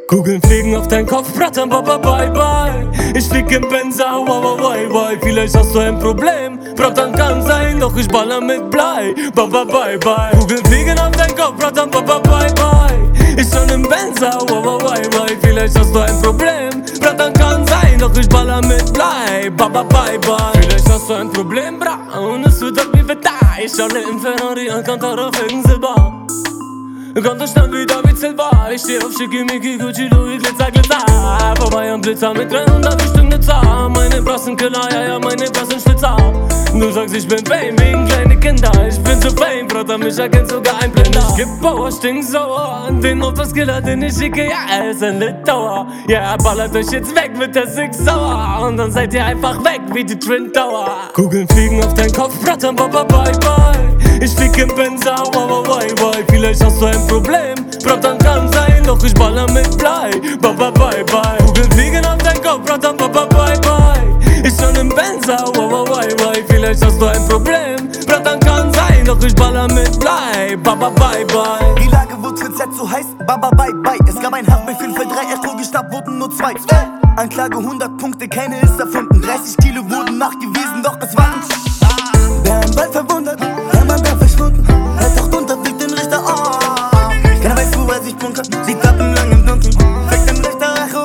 Kugeln fliegen auf deinen Kopf, brattern, baba, bye, bye. Ich flieg im Benzer, wow, bye, bye. Vielleicht hast du ein Problem, brattern kann sein, doch ich baller mit Blei, baba, bye, bye. Kugeln fliegen auf deinen Kopf, brattern, baba, bye, bye. Ich schon im Benzer, wow, bye, bye. Vielleicht hast du ein Problem, brattern kann sein, doch ich baller mit Blei, baba, bye, bye. Vielleicht hast du ein Problem, bra, und es wird ab wie Wetter. Ich schaue im Ferrari und kann darauf wegen Silber. Kommt das dann wieder wie Silber. Ich steh auf Schickimicki, Gucci, Louis, Glitzer, Glitzer. Vorbei am Blitzer mit 300 bestimmt Zahl. Meine Brassen Killer, ja, meine Brassen Schlitzer. Du sagst, ich bin Fame wegen kleine Kinder. Ich bin zu Fame, Bruder, mich erkennt sogar ein Blinder. Ich geb Power, stinksauer. Den Notfallskiller, den ich schicke, ja, er ist ein Litauer. Ja, er ballert euch jetzt weg mit der Six Sauer. Und dann seid ihr einfach weg wie die Twin Tower. Kugeln fliegen auf deinen Kopf, brattern, baba, bye, bye. Ich flieg im Benzer, wow, bye, bye. Vielleicht hast du ein Problem, brattern kann sein, doch ich baller mit Blei, baba, bye, bye. Kugeln fliegen auf deinen Kopf, brattern, baba, bye, bye. Ich schon im Benzer, wow, bye, bye. Vielleicht hast du ein Problem, brattern kann sein, doch ich baller mit Blei, baba, bye, bye. Die Lage wird für Z so heiß, baba, bye, bye. Es gab ein Haftbefehl für 3, Echo gestappt, wurden nur 2. Anklage 100 Punkte, keine ist erfunden. 30 Kilo wurden nachgewiesen, doch es waren wer im Wald verwundert, der Mann wäre verschwunden. Er taucht unter, fliegt den Richter, oh. Keiner weiß, wo er sich bunkert, sieht tappenlang im Dunkeln, fängt den Richter Echo,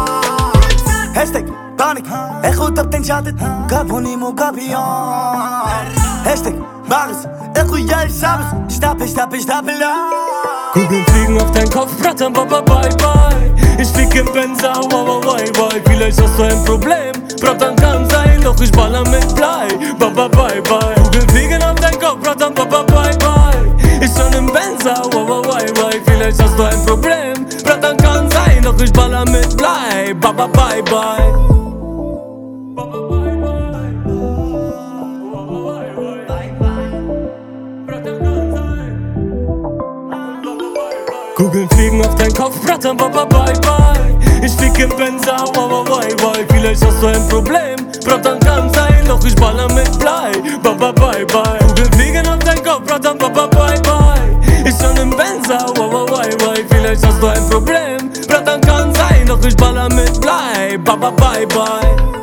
oh. Hashtag Panik, Echo tappt den Schadet, Caponimo Capion. Hashtag Bares, Echo, ja, ich hab es, stapel, Kugeln fliegen auf deinen Kopf, brattern, baba, bye, bye. Ich flieg im Benzer, wow, bye, bye. Vielleicht hast du ein Problem, brattern kann sein, doch ich baller mit Blei, baba, bye, bye. Kugeln fliegen auf deinen Kopf, brattern, baba, bye, bye. Ich schon im Benzer, wow, bye, bye. Vielleicht hast du ein Problem, brattern kann sein, doch ich baller mit Blei, baba, bye, bye. Kugeln fliegen auf deinen Kopf, brattern, baba, bye, bye. Ich flieg im Benzer, wow, bye, bye. Vielleicht hast du ein Problem, brattern kann sein, doch ich baller mit Blei, baba, bye, bye. Kugeln fliegen auf deinen Kopf, brattern, baba, bye, bye. Ich schon im Benzer, wow, bye, bye. Vielleicht hast du ein Problem, brattern kann sein, doch ich baller mit Blei, baba, bye, bye.